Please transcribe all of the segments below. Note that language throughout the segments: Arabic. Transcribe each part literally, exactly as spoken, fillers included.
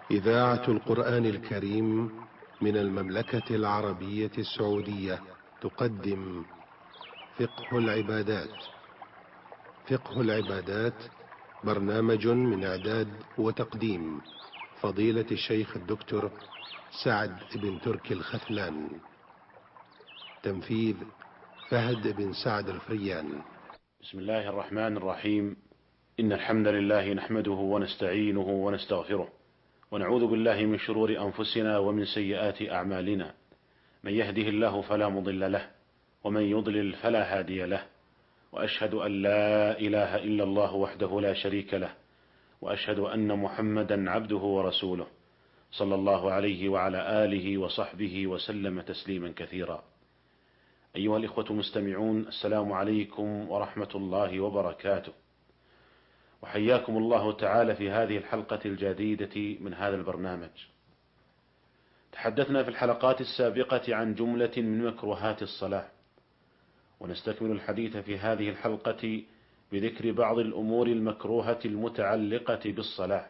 إذاعة القرآن الكريم من المملكة العربية السعودية تقدم فقه العبادات. فقه العبادات برنامج من إعداد وتقديم فضيلة الشيخ الدكتور سعد بن تركي الخثلان. تنفيذ فهد بن سعد الفريان. بسم الله الرحمن الرحيم. إن الحمد لله نحمده ونستعينه ونستغفره، ونعوذ بالله من شرور أنفسنا ومن سيئات أعمالنا. من يهده الله فلا مضل له، ومن يضلل فلا هادي له. وأشهد أن لا إله إلا الله وحده لا شريك له، وأشهد أن محمدا عبده ورسوله، صلى الله عليه وعلى آله وصحبه وسلم تسليما كثيرا. أيها الإخوة المستمعون، السلام عليكم ورحمة الله وبركاته، وحياكم الله تعالى في هذه الحلقة الجديدة من هذا البرنامج. تحدثنا في الحلقات السابقة عن جملة من مكروهات الصلاة، ونستكمل الحديث في هذه الحلقة بذكر بعض الأمور المكروهة المتعلقة بالصلاة.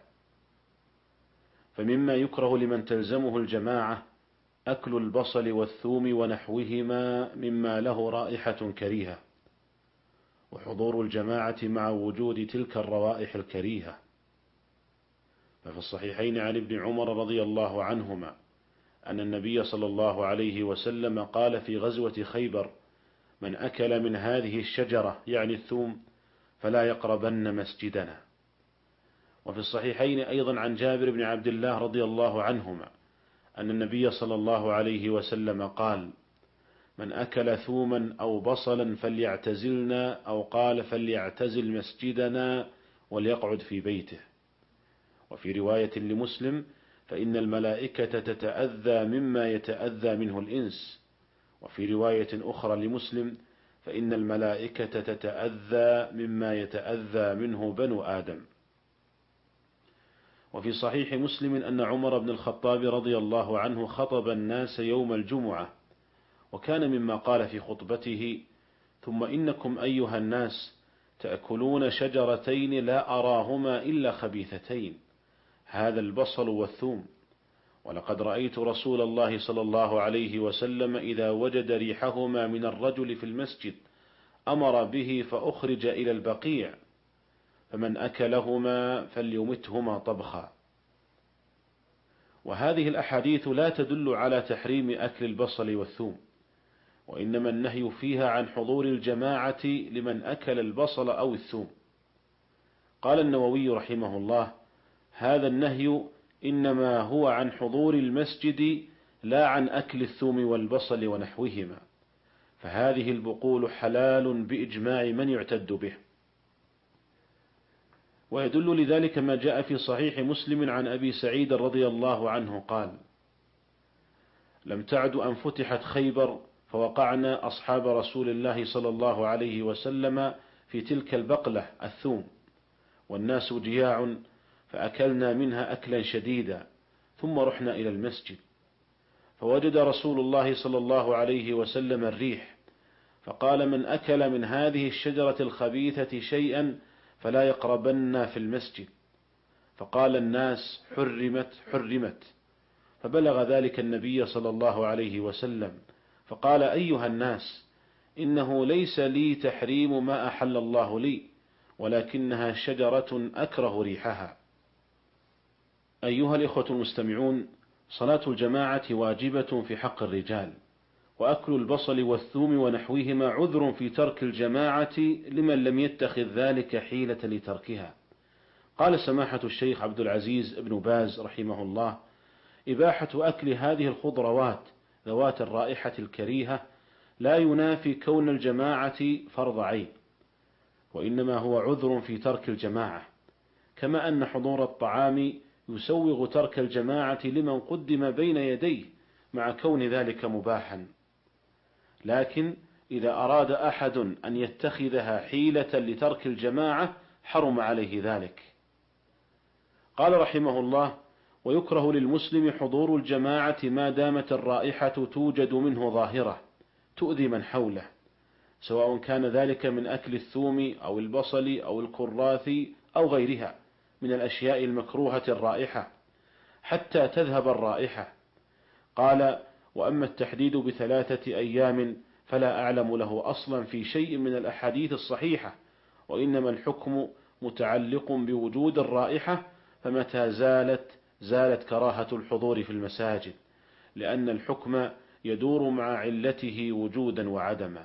فمما يكره لمن تلزمه الجماعة أكل البصل والثوم ونحوهما مما له رائحة كريهة، وحضور الجماعة مع وجود تلك الروائح الكريهة. ففي الصحيحين عن ابن عمر رضي الله عنهما أن النبي صلى الله عليه وسلم قال في غزوة خيبر: من أكل من هذه الشجرة يعني الثوم فلا يقربن مسجدنا. وفي الصحيحين أيضا عن جابر بن عبد الله رضي الله عنهما أن النبي صلى الله عليه وسلم قال: من أكل ثوما أو بصلا فليعتزلنا، أو قال فليعتزل مسجدنا وليقعد في بيته. وفي رواية لمسلم: فإن الملائكة تتأذى مما يتأذى منه الإنس. وفي رواية أخرى لمسلم: فإن الملائكة تتأذى مما يتأذى منه بنو آدم. وفي صحيح مسلم أن عمر بن الخطاب رضي الله عنه خطب الناس يوم الجمعة، وكان مما قال في خطبته: ثم إنكم أيها الناس تأكلون شجرتين لا أراهما إلا خبيثتين، هذا البصل والثوم، ولقد رأيت رسول الله صلى الله عليه وسلم إذا وجد ريحهما من الرجل في المسجد أمر به فأخرج إلى البقيع، فمن أكلهما فليمتهما طبخا. وهذه الأحاديث لا تدل على تحريم أكل البصل والثوم، وإنما النهي فيها عن حضور الجماعة لمن أكل البصل أو الثوم. قال النووي رحمه الله: هذا النهي إنما هو عن حضور المسجد لا عن أكل الثوم والبصل ونحوهما، فهذه البقول حلال بإجماع من يعتد به. ويدل لذلك ما جاء في صحيح مسلم عن أبي سعيد رضي الله عنه قال: لم تعد أن فتحت خيبر فوقعنا أصحاب رسول الله صلى الله عليه وسلم في تلك البقلة الثوم، والناس جياع، فأكلنا منها أكلا شديدا، ثم رحنا إلى المسجد، فوجد رسول الله صلى الله عليه وسلم الريح، فقال: من أكل من هذه الشجرة الخبيثة شيئا فلا يقربن في المسجد. فقال الناس: حرمت حرمت. فبلغ ذلك النبي صلى الله عليه وسلم، فقال: أيها الناس، إنه ليس لي تحريم ما أحل الله لي، ولكنها شجرة أكره ريحها. أيها الإخوة المستمعون، صلاة الجماعة واجبة في حق الرجال، وأكل البصل والثوم ونحوهما عذر في ترك الجماعة لمن لم يتخذ ذلك حيلة لتركها. قال سماحة الشيخ عبد العزيز بن باز رحمه الله: إباحة أكل هذه الخضروات ذوات الرائحة الكريهة لا ينافي كون الجماعة فرض عين، وإنما هو عذر في ترك الجماعة، كما أن حضور الطعام يسوغ ترك الجماعة لمن قدم بين يديه مع كون ذلك مباحا. لكن إذا أراد أحد أن يتخذها حيلة لترك الجماعة حرم عليه ذلك. قال رحمه الله: ويكره للمسلم حضور الجماعة ما دامت الرائحة توجد منه ظاهرة تؤذي من حوله، سواء كان ذلك من أكل الثوم أو البصل أو الكراث أو غيرها من الأشياء المكروهة الرائحة، حتى تذهب الرائحة. قال: وأما التحديد بثلاثة أيام فلا أعلم له أصلا في شيء من الأحاديث الصحيحة، وإنما الحكم متعلق بوجود الرائحة، فمتى زالت زالت كراهة الحضور في المساجد، لأن الحكم يدور مع علته وجودا وعدما.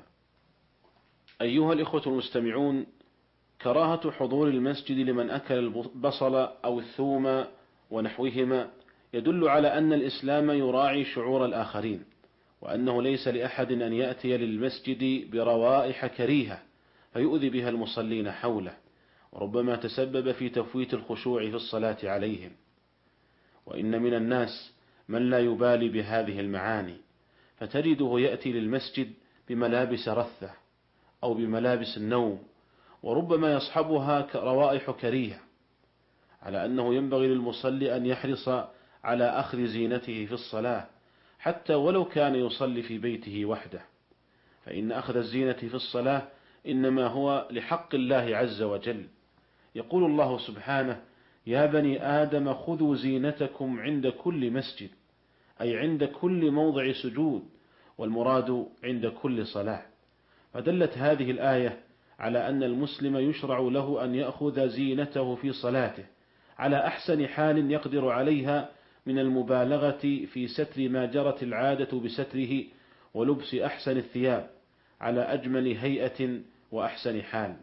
أيها الإخوة المستمعون، كراهة حضور المسجد لمن أكل البصل أو الثوم ونحوهما يدل على أن الإسلام يراعي شعور الآخرين، وأنه ليس لأحد أن يأتي للمسجد بروائح كريهة فيؤذي بها المصلين حوله، وربما تسبب في تفويت الخشوع في الصلاة عليهم. وإن من الناس من لا يبالي بهذه المعاني، فتجده يأتي للمسجد بملابس رثة أو بملابس النوم، وربما يصحبها روائح كريهة، على أنه ينبغي للمصلي أن يحرص على أخذ زينته في الصلاة حتى ولو كان يصلي في بيته وحده، فإن أخذ الزينة في الصلاة إنما هو لحق الله عز وجل. يقول الله سبحانه: يا بني آدم خذوا زينتكم عند كل مسجد، أي عند كل موضع سجود، والمراد عند كل صلاة. فدلت هذه الآية على أن المسلم يشرع له أن يأخذ زينته في صلاته على أحسن حال يقدر عليها من المبالغة في ستر ما جرت العادة بستره، ولبس أحسن الثياب على أجمل هيئة وأحسن حال،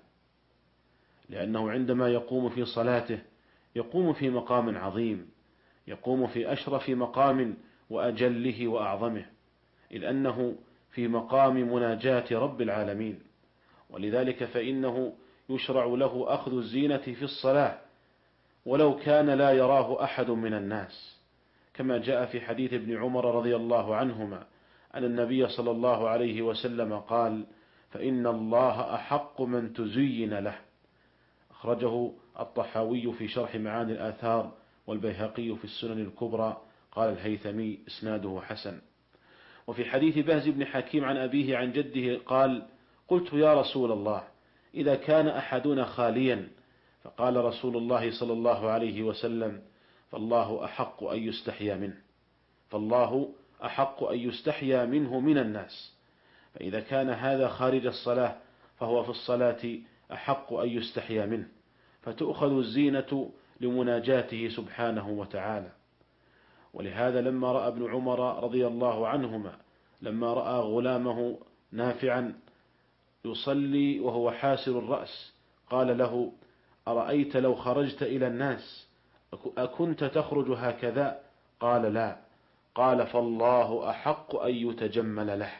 لأنه عندما يقوم في صلاته يقوم في مقام عظيم، يقوم في أشرف مقام وأجله وأعظمه، إذ أنه في مقام مناجاة رب العالمين. ولذلك فإنه يشرع له أخذ الزينة في الصلاة ولو كان لا يراه أحد من الناس، كما جاء في حديث ابن عمر رضي الله عنهما أن النبي صلى الله عليه وسلم قال: فإن الله أحق من تزين له. أخرجه الطحاوي في شرح معاني الآثار، والبيهقي في السنن الكبرى. قال الهيثمي: إسناده حسن. وفي حديث بهز بن حكيم عن أبيه عن جده قال: قلت يا رسول الله، إذا كان أحدنا خاليا، فقال رسول الله صلى الله عليه وسلم: فالله أحق أن يستحيا منه فالله أحق أن يستحيا منه من الناس. فإذا كان هذا خارج الصلاة فهو في الصلاة أحق أن يستحيا منه، فتؤخذ الزينة لمناجاته سبحانه وتعالى. ولهذا لما رأى ابن عمر رضي الله عنهما لما رأى غلامه نافعا يصلي وهو حاسر الرأس قال له: أرأيت لو خرجت إلى الناس أكنت تخرج هكذا؟ قال: لا. قال: فالله أحق أن يتجمل له.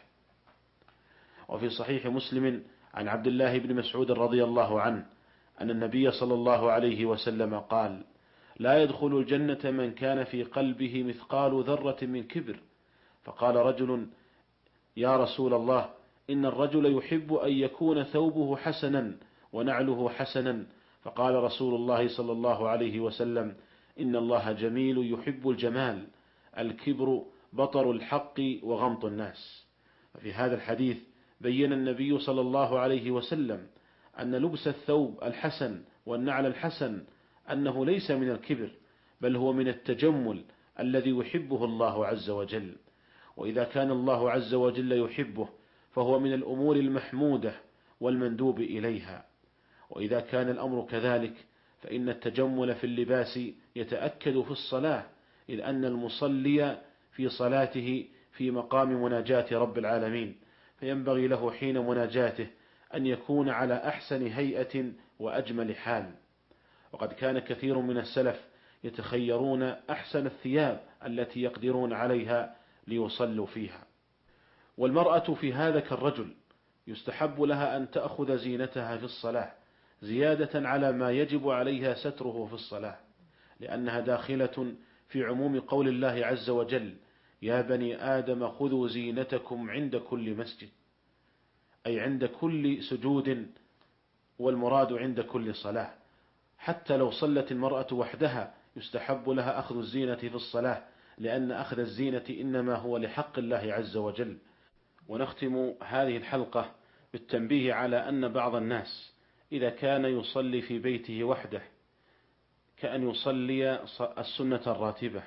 وفي صحيح مسلم عن عبد الله بن مسعود رضي الله عنه أن النبي صلى الله عليه وسلم قال: لا يدخل الجنة من كان في قلبه مثقال ذرة من كبر. فقال رجل: يا رسول الله، إن الرجل يحب أن يكون ثوبه حسنا ونعله حسنا. فقال رسول الله صلى الله عليه وسلم: إن الله جميل يحب الجمال، الكبر بطر الحق وغمط الناس. ففي هذا الحديث بين النبي صلى الله عليه وسلم أن لبس الثوب الحسن والنعل الحسن أنه ليس من الكبر، بل هو من التجمل الذي يحبه الله عز وجل. وإذا كان الله عز وجل يحبه فهو من الأمور المحمودة والمندوب إليها. وإذا كان الأمر كذلك فإن التجمل في اللباس يتأكد في الصلاة، إذ أن المصلي في صلاته في مقام مناجاة رب العالمين، فينبغي له حين مناجاته أن يكون على أحسن هيئة وأجمل حال. وقد كان كثير من السلف يتخيرون أحسن الثياب التي يقدرون عليها ليصلوا فيها. والمرأة في هذا كالرجل، يستحب لها أن تأخذ زينتها في الصلاة زيادة على ما يجب عليها ستره في الصلاة، لأنها داخلة في عموم قول الله عز وجل: يا بني آدم خذوا زينتكم عند كل مسجد، أي عند كل سجود، والمراد عند كل صلاة. حتى لو صلت المرأة وحدها يستحب لها أخذ الزينة في الصلاة، لأن أخذ الزينة إنما هو لحق الله عز وجل. ونختم هذه الحلقة بالتنبيه على أن بعض الناس إذا كان يصلي في بيته وحده كأن يصلي السنة الراتبة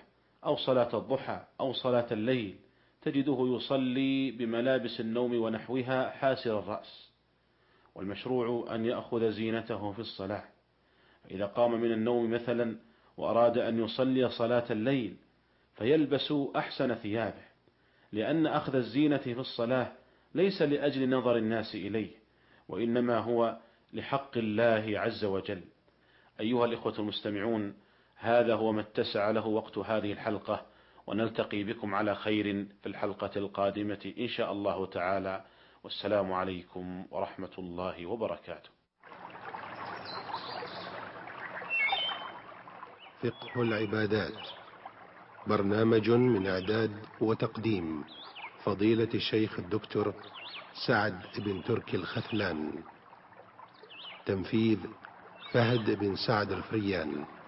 أو صلاة الضحى أو صلاة الليل تجده يصلي بملابس النوم ونحوها حاسر الرأس، والمشروع أن يأخذ زينته في الصلاة. فإذا قام من النوم مثلا وأراد أن يصلي صلاة الليل فيلبس أحسن ثيابه، لأن أخذ الزينة في الصلاة ليس لأجل نظر الناس إليه، وإنما هو لحق الله عز وجل. أيها الإخوة المستمعون، هذا هو ما اتسع له وقت هذه الحلقة، ونلتقي بكم على خير في الحلقة القادمة إن شاء الله تعالى، والسلام عليكم ورحمة الله وبركاته. فقه العبادات، برنامج من إعداد وتقديم فضيلة الشيخ الدكتور سعد بن تركي الختلان، تنفيذ فهد بن سعد الفريان.